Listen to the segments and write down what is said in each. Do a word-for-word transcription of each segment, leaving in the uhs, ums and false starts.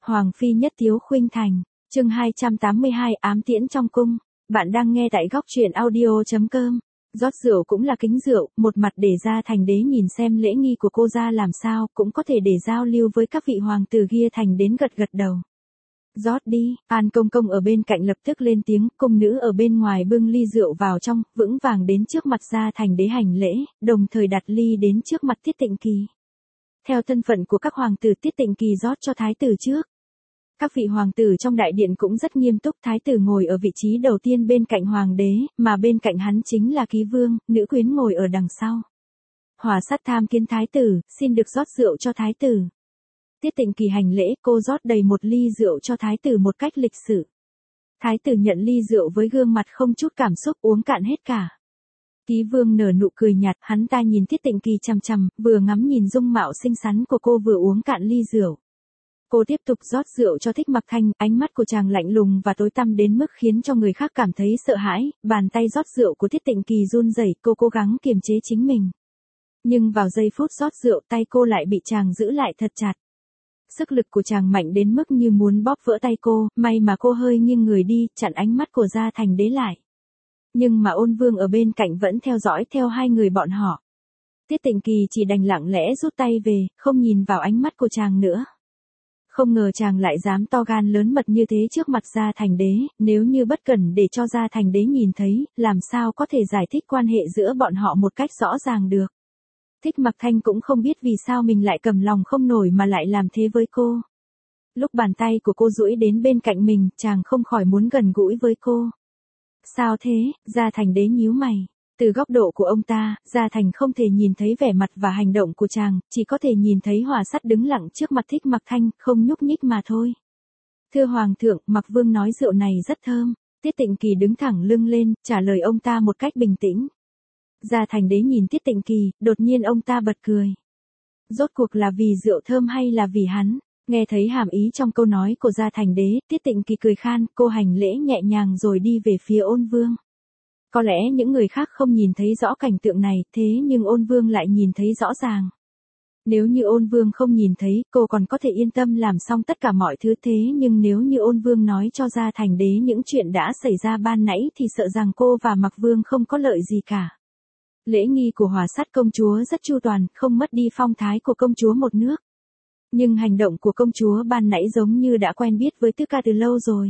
Hoàng phi nhất tiếu khuynh thành, chương hai trăm tám mươi hai ám tiễn trong cung. Bạn đang nghe tại góc truyện audio.com. Rót rượu cũng là kính rượu, một mặt để ra thành đế nhìn xem lễ nghi của cô ra làm sao, cũng có thể để giao lưu với các vị hoàng tử kia thành đến gật gật đầu. Rót đi, An công công ở bên cạnh lập tức lên tiếng, cung nữ ở bên ngoài bưng ly rượu vào trong, vững vàng đến trước mặt ra thành đế hành lễ, đồng thời đặt ly đến trước mặt Tiết Tịnh Kỳ. Theo thân phận của các hoàng tử, Tiết Tịnh Kỳ rót cho thái tử trước. Các vị hoàng tử trong đại điện cũng rất nghiêm túc, thái tử ngồi ở vị trí đầu tiên bên cạnh hoàng đế, mà bên cạnh hắn chính là ký vương, nữ quyến ngồi ở đằng sau. Hòa sát tham kiến thái tử, xin được rót rượu cho thái tử. Tiết Tịnh Kỳ hành lễ, cô rót đầy một ly rượu cho thái tử một cách lịch sự. Thái tử nhận ly rượu với gương mặt không chút cảm xúc, uống cạn hết cả. Ký vương nở nụ cười nhạt, hắn ta nhìn Tiết Tịnh Kỳ chằm chằm, vừa ngắm nhìn dung mạo xinh xắn của cô vừa uống cạn ly rượu. Cô tiếp tục rót rượu cho Thích Mặc Thanh, ánh mắt của chàng lạnh lùng và tối tăm đến mức khiến cho người khác cảm thấy sợ hãi, bàn tay rót rượu của Tiết Tịnh Kỳ run rẩy, cô cố gắng kiềm chế chính mình. Nhưng vào giây phút rót rượu, tay cô lại bị chàng giữ lại thật chặt. Sức lực của chàng mạnh đến mức như muốn bóp vỡ tay cô, may mà cô hơi nghiêng người đi, chặn ánh mắt của gia thành đế lại. Nhưng mà Ôn Vương ở bên cạnh vẫn theo dõi theo hai người bọn họ. Tiết Tịnh Kỳ chỉ đành lặng lẽ rút tay về, không nhìn vào ánh mắt của chàng nữa. Không ngờ chàng lại dám to gan lớn mật như thế trước mặt gia thành đế, nếu như bất cẩn để cho gia thành đế nhìn thấy, làm sao có thể giải thích quan hệ giữa bọn họ một cách rõ ràng được. Thích Mặc Thanh cũng không biết vì sao mình lại cầm lòng không nổi mà lại làm thế với cô. Lúc bàn tay của cô duỗi đến bên cạnh mình, chàng không khỏi muốn gần gũi với cô. Sao thế? Gia thành đế nhíu mày. Từ góc độ của ông ta, Gia Thành không thể nhìn thấy vẻ mặt và hành động của chàng, chỉ có thể nhìn thấy Hòa Sắt đứng lặng trước mặt Thích Mặc Thanh, không nhúc nhích mà thôi. Thưa Hoàng thượng, Mặc Vương nói rượu này rất thơm. Tiết Tịnh Kỳ đứng thẳng lưng lên, trả lời ông ta một cách bình tĩnh. Gia Thành đế nhìn Tiết Tịnh Kỳ, đột nhiên ông ta bật cười. Rốt cuộc là vì rượu thơm hay là vì hắn? Nghe thấy hàm ý trong câu nói của Gia Thành đế, Tiết Tịnh Kỳ cười khan, cô hành lễ nhẹ nhàng rồi đi về phía Ôn Vương. Có lẽ những người khác không nhìn thấy rõ cảnh tượng này, thế nhưng Ôn Vương lại nhìn thấy rõ ràng. Nếu như Ôn Vương không nhìn thấy, cô còn có thể yên tâm làm xong tất cả mọi thứ, thế nhưng nếu như Ôn Vương nói cho Gia Thành đế những chuyện đã xảy ra ban nãy thì sợ rằng cô và Mặc Vương không có lợi gì cả. Lễ nghi của Hòa Sát công chúa rất chu toàn, không mất đi phong thái của công chúa một nước. Nhưng hành động của công chúa ban nãy giống như đã quen biết với Tứ Ca từ lâu rồi.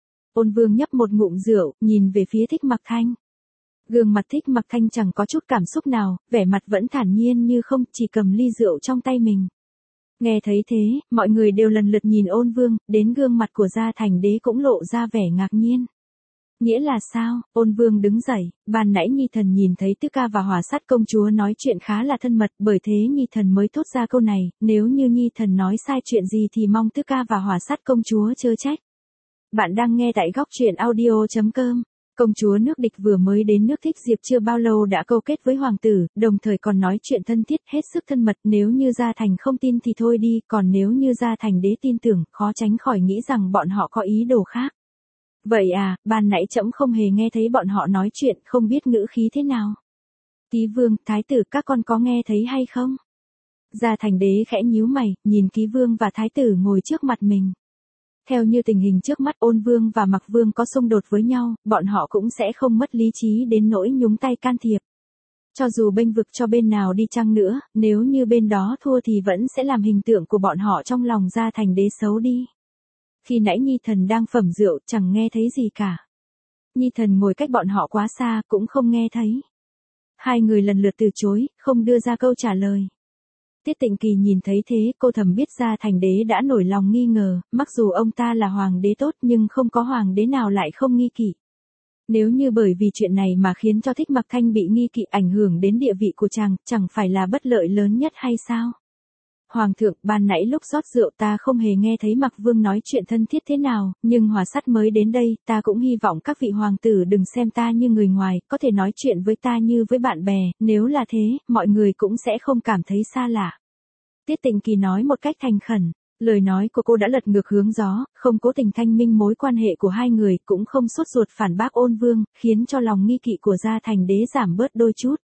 Ôn Vương nhấp một ngụm rượu, nhìn về phía Thích Mặc Thanh. Gương mặt Thích Mặc Thanh chẳng có chút cảm xúc nào, vẻ mặt vẫn thản nhiên như không, chỉ cầm ly rượu trong tay mình. Nghe thấy thế, mọi người đều lần lượt nhìn Ôn Vương, đến gương mặt của Gia Thành đế cũng lộ ra vẻ ngạc nhiên. Nghĩa là sao? Ôn Vương đứng dậy, ban nãy Nhi Thần nhìn thấy Tứ Ca và Hòa Sát công chúa nói chuyện khá là thân mật, bởi thế Nhi Thần mới thốt ra câu này, nếu như Nhi Thần nói sai chuyện gì thì mong Tứ Ca và Hòa Sát công chúa chớ trách. Bạn đang nghe tại góc truyện audio.com. Công chúa nước địch vừa mới đến nước Thích Diệp chưa bao lâu đã câu kết với hoàng tử, đồng thời còn nói chuyện thân thiết hết sức thân mật, nếu như Gia Thành không tin thì thôi đi, còn nếu như Gia Thành đế tin tưởng, khó tránh khỏi nghĩ rằng bọn họ có ý đồ khác. Vậy à, ban nãy trẫm không hề nghe thấy bọn họ nói chuyện, không biết ngữ khí thế nào. Ký vương, thái tử, các con có nghe thấy hay không? Gia Thành đế khẽ nhíu mày, nhìn Ký vương và thái tử ngồi trước mặt mình. Theo như tình hình trước mắt, Ôn Vương và Mặc Vương có xung đột với nhau, bọn họ cũng sẽ không mất lý trí đến nỗi nhúng tay can thiệp. Cho dù bênh vực cho bên nào đi chăng nữa, nếu như bên đó thua thì vẫn sẽ làm hình tượng của bọn họ trong lòng Gia Thành đế xấu đi. Khi nãy Nhi Thần đang phẩm rượu, chẳng nghe thấy gì cả. Nhi Thần ngồi cách bọn họ quá xa, cũng không nghe thấy. Hai người lần lượt từ chối, không đưa ra câu trả lời. Tiết Tịnh Kỳ nhìn thấy thế, cô thầm biết Gia Thành đế đã nổi lòng nghi ngờ, mặc dù ông ta là hoàng đế tốt nhưng không có hoàng đế nào lại không nghi kỵ. Nếu như bởi vì chuyện này mà khiến cho Thích Mặc Thanh bị nghi kỵ ảnh hưởng đến địa vị của chàng, chẳng phải là bất lợi lớn nhất hay sao? Hoàng thượng, ban nãy lúc rót rượu ta không hề nghe thấy Mặc Vương nói chuyện thân thiết thế nào, nhưng Hòa Sát mới đến đây, ta cũng hy vọng các vị hoàng tử đừng xem ta như người ngoài, có thể nói chuyện với ta như với bạn bè, nếu là thế, mọi người cũng sẽ không cảm thấy xa lạ. Tiết Tịnh Kỳ nói một cách thành khẩn, lời nói của cô đã lật ngược hướng gió, không cố tình thanh minh mối quan hệ của hai người, cũng không sốt ruột phản bác Ôn Vương, khiến cho lòng nghi kỵ của Gia Thành đế giảm bớt đôi chút.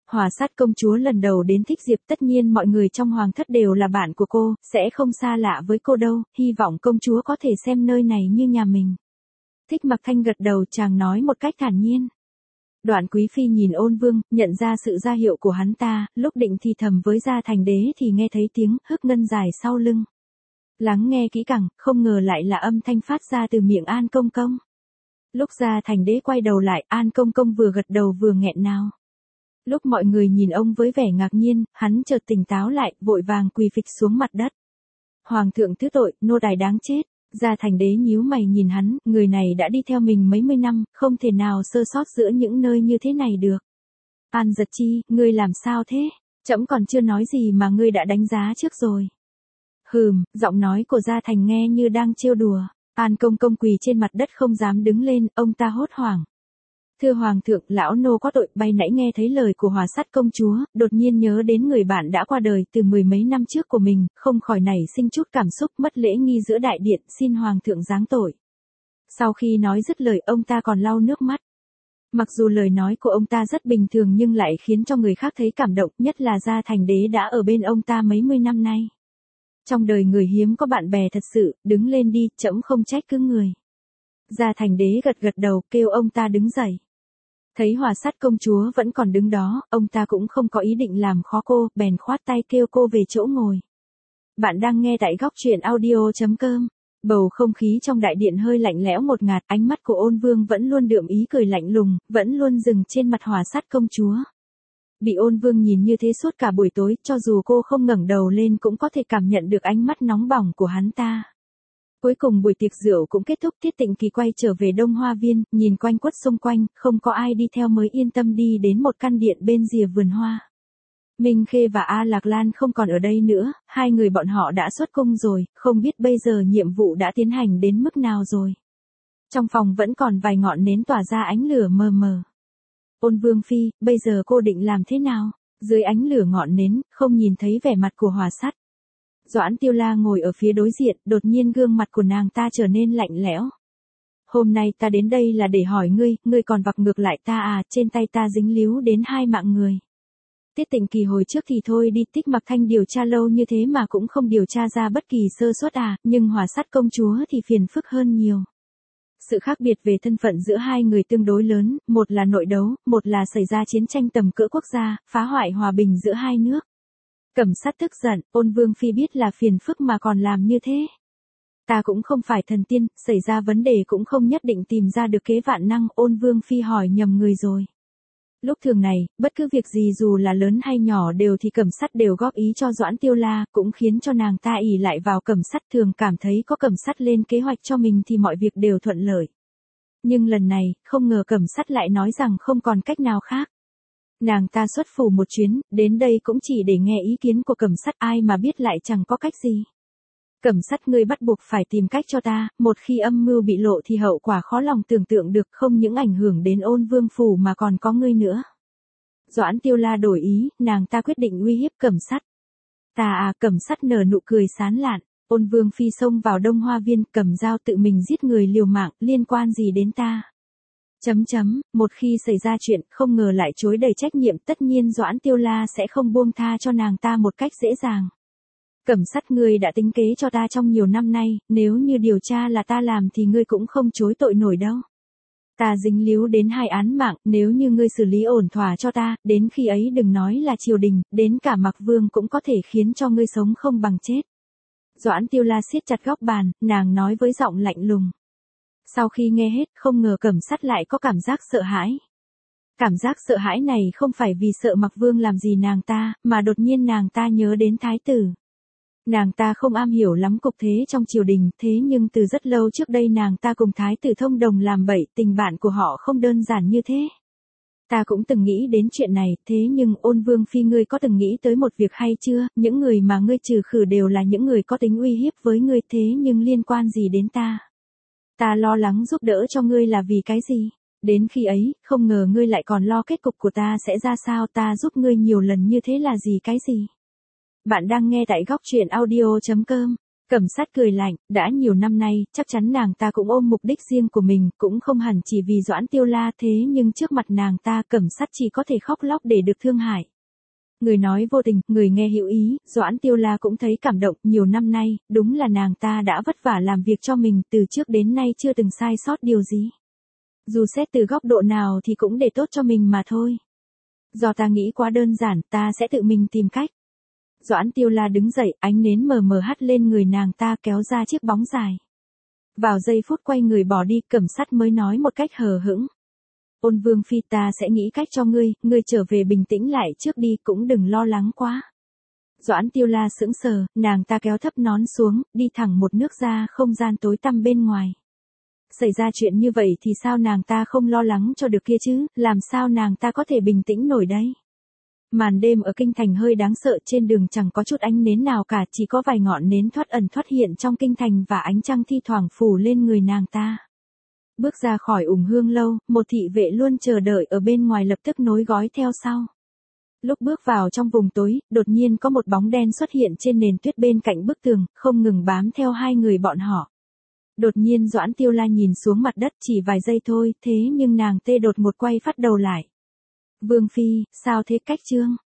Hòa sát công chúa lần đầu đến Thích Diệp, tất nhiên mọi người trong hoàng thất đều là bạn của cô, sẽ không xa lạ với cô đâu, hy vọng công chúa có thể xem nơi này như nhà mình. Thích Mặc Thanh gật đầu, chàng nói một cách thản nhiên. Đoạn Quý Phi nhìn Ôn Vương, nhận ra sự ra hiệu của hắn ta, lúc định thì thầm với Gia Thành Đế thì nghe thấy tiếng hức ngân dài sau lưng. Lắng nghe kỹ càng, không ngờ lại là âm thanh phát ra từ miệng An Công Công. Lúc Gia Thành Đế quay đầu lại, An Công Công vừa gật đầu vừa nghẹn ngào. Lúc mọi người nhìn ông với vẻ ngạc nhiên, hắn chợt tỉnh táo lại, vội vàng quỳ phịch xuống mặt đất. Hoàng thượng thứ tội, nô tài đáng chết. Gia Thành Đế nhíu mày nhìn hắn, người này đã đi theo mình mấy mươi năm, không thể nào sơ sót giữa những nơi như thế này được. An Giật Chi, ngươi làm sao thế? Trẫm còn chưa nói gì mà ngươi đã đánh giá trước rồi. Hừm, giọng nói của Gia Thành nghe như đang trêu đùa. An Công Công quỳ trên mặt đất không dám đứng lên, ông ta hốt hoảng. Thưa Hoàng thượng, lão nô có tội. Bay nãy nghe thấy lời của Hòa sát công chúa, đột nhiên nhớ đến người bạn đã qua đời từ mười mấy năm trước của mình, không khỏi nảy sinh chút cảm xúc, mất lễ nghi giữa đại điện, xin Hoàng thượng giáng tội. Sau khi nói dứt lời, ông ta còn lau nước mắt. Mặc dù lời nói của ông ta rất bình thường nhưng lại khiến cho người khác thấy cảm động, nhất là Gia Thành Đế đã ở bên ông ta mấy mươi năm nay. Trong đời người hiếm có bạn bè thật sự, đứng lên đi, trẫm không trách cứ người. Gia Thành Đế gật gật đầu, kêu ông ta đứng dậy. Thấy Hòa sát công chúa vẫn còn đứng đó, ông ta cũng không có ý định làm khó cô, bèn khoát tay kêu cô về chỗ ngồi. Bạn đang nghe tại góc truyện audio chấm com. Bầu không khí trong đại điện hơi lạnh lẽo một ngạt, ánh mắt của Ôn Vương vẫn luôn đượm ý cười lạnh lùng, vẫn luôn dừng trên mặt Hòa sát công chúa. Bị Ôn Vương nhìn như thế suốt cả buổi tối, cho dù cô không ngẩng đầu lên cũng có thể cảm nhận được ánh mắt nóng bỏng của hắn ta. Cuối cùng buổi tiệc rượu cũng kết thúc, Tiết Tịnh Kỳ quay trở về Đông Hoa Viên, nhìn quanh quất xung quanh, không có ai đi theo mới yên tâm đi đến một căn điện bên rìa vườn hoa. Minh Khê và A Lạc Lan không còn ở đây nữa, hai người bọn họ đã xuất cung rồi, không biết bây giờ nhiệm vụ đã tiến hành đến mức nào rồi. Trong phòng vẫn còn vài ngọn nến tỏa ra ánh lửa mờ mờ. Ôn Vương Phi, bây giờ cô định làm thế nào? Dưới ánh lửa ngọn nến, không nhìn thấy vẻ mặt của Hòa sát. Doãn Tiêu La ngồi ở phía đối diện, đột nhiên gương mặt của nàng ta trở nên lạnh lẽo. Hôm nay ta đến đây là để hỏi ngươi, ngươi còn vặc ngược lại ta à, trên tay ta dính líu đến hai mạng người. Tiết Tịnh Kỳ hồi trước thì thôi đi, Tích Mặc Thanh điều tra lâu như thế mà cũng không điều tra ra bất kỳ sơ suất à, nhưng Hòa sát công chúa thì phiền phức hơn nhiều. Sự khác biệt về thân phận giữa hai người tương đối lớn, một là nội đấu, một là xảy ra chiến tranh tầm cỡ quốc gia, phá hoại hòa bình giữa hai nước. Cẩm Sát tức giận, Ôn Vương Phi biết là phiền phức mà còn làm như thế. Ta cũng không phải thần tiên, xảy ra vấn đề cũng không nhất định tìm ra được kế vạn năng, Ôn Vương Phi hỏi nhầm người rồi. Lúc thường này, bất cứ việc gì dù là lớn hay nhỏ đều thì Cẩm Sát đều góp ý cho Doãn Tiêu La, cũng khiến cho nàng ta ỷ lại vào Cẩm Sát, thường cảm thấy có Cẩm Sát lên kế hoạch cho mình thì mọi việc đều thuận lợi. Nhưng lần này, không ngờ Cẩm Sát lại nói rằng không còn cách nào khác. Nàng ta xuất phủ một chuyến, đến đây cũng chỉ để nghe ý kiến của Cẩm Sát, ai mà biết lại chẳng có cách gì. Cẩm Sát, ngươi bắt buộc phải tìm cách cho ta, một khi âm mưu bị lộ thì hậu quả khó lòng tưởng tượng được, không những ảnh hưởng đến Ôn Vương phủ mà còn có ngươi nữa. Doãn Tiêu La đổi ý, nàng ta quyết định uy hiếp Cẩm Sát. Ta à, Cẩm Sát nở nụ cười sán lạn, Ôn Vương Phi xông vào Đông Hoa Viên, cầm dao tự mình giết người liều mạng, liên quan gì đến ta? Chấm chấm, một khi xảy ra chuyện, không ngờ lại chối đầy trách nhiệm, tất nhiên Doãn Tiêu La sẽ không buông tha cho nàng ta một cách dễ dàng. Cẩm Sát, ngươi đã tính kế cho ta trong nhiều năm nay, nếu như điều tra là ta làm thì ngươi cũng không chối tội nổi đâu. Ta dính líu đến hai án mạng, nếu như ngươi xử lý ổn thỏa cho ta, đến khi ấy đừng nói là triều đình, đến cả Mạc Vương cũng có thể khiến cho ngươi sống không bằng chết. Doãn Tiêu La siết chặt góc bàn, nàng nói với giọng lạnh lùng. Sau khi nghe hết, không ngờ Cẩm Sát lại có cảm giác sợ hãi. Cảm giác sợ hãi này không phải vì sợ Mạc Vương làm gì nàng ta, mà đột nhiên nàng ta nhớ đến thái tử. Nàng ta không am hiểu lắm cục thế trong triều đình, thế nhưng từ rất lâu trước đây nàng ta cùng thái tử thông đồng làm bậy, tình bạn của họ không đơn giản như thế. Ta cũng từng nghĩ đến chuyện này, thế nhưng Ôn Vương Phi, ngươi có từng nghĩ tới một việc hay chưa, những người mà ngươi trừ khử đều là những người có tính uy hiếp với ngươi, thế nhưng liên quan gì đến ta? Ta lo lắng giúp đỡ cho ngươi là vì cái gì? Đến khi ấy, không ngờ ngươi lại còn lo kết cục của ta sẽ ra sao, ta giúp ngươi nhiều lần như thế là gì cái gì? Bạn đang nghe tại góc truyện audio chấm com. Cẩm sát cười lạnh, đã nhiều năm nay, chắc chắn nàng ta cũng ôm mục đích riêng của mình, cũng không hẳn chỉ vì Doãn Tiêu La thế nhưng trước mặt nàng ta Cẩm sát chỉ có thể khóc lóc để được thương hại. Người nói vô tình, người nghe hữu ý, Doãn Tiêu La cũng thấy cảm động, nhiều năm nay, đúng là nàng ta đã vất vả làm việc cho mình, từ trước đến nay chưa từng sai sót điều gì. Dù xét từ góc độ nào thì cũng để tốt cho mình mà thôi. Do ta nghĩ quá đơn giản, ta sẽ tự mình tìm cách. Doãn Tiêu La đứng dậy, ánh nến mờ mờ hắt lên người nàng ta kéo ra chiếc bóng dài. Vào giây phút quay người bỏ đi, Cẩm sát mới nói một cách hờ hững. Ôn Vương Phi, ta sẽ nghĩ cách cho ngươi, ngươi trở về bình tĩnh lại trước đi, cũng đừng lo lắng quá. Doãn Tiêu La sững sờ, nàng ta kéo thấp nón xuống, đi thẳng một nước ra không gian tối tăm bên ngoài. Xảy ra chuyện như vậy thì sao nàng ta không lo lắng cho được kia chứ, làm sao nàng ta có thể bình tĩnh nổi đấy. Màn đêm ở kinh thành hơi đáng sợ, trên đường chẳng có chút ánh nến nào cả, chỉ có vài ngọn nến thoát ẩn thoát hiện trong kinh thành và ánh trăng thi thoảng phủ lên người nàng ta. Bước ra khỏi ủng hương lâu, một thị vệ luôn chờ đợi ở bên ngoài lập tức nối gói theo sau. Lúc bước vào trong vùng tối, đột nhiên có một bóng đen xuất hiện trên nền tuyết bên cạnh bức tường, không ngừng bám theo hai người bọn họ. Đột nhiên Doãn Tiêu La nhìn xuống mặt đất chỉ vài giây thôi, thế nhưng nàng tê đột một quay phát đầu lại. Vương Phi, sao thế cách trương?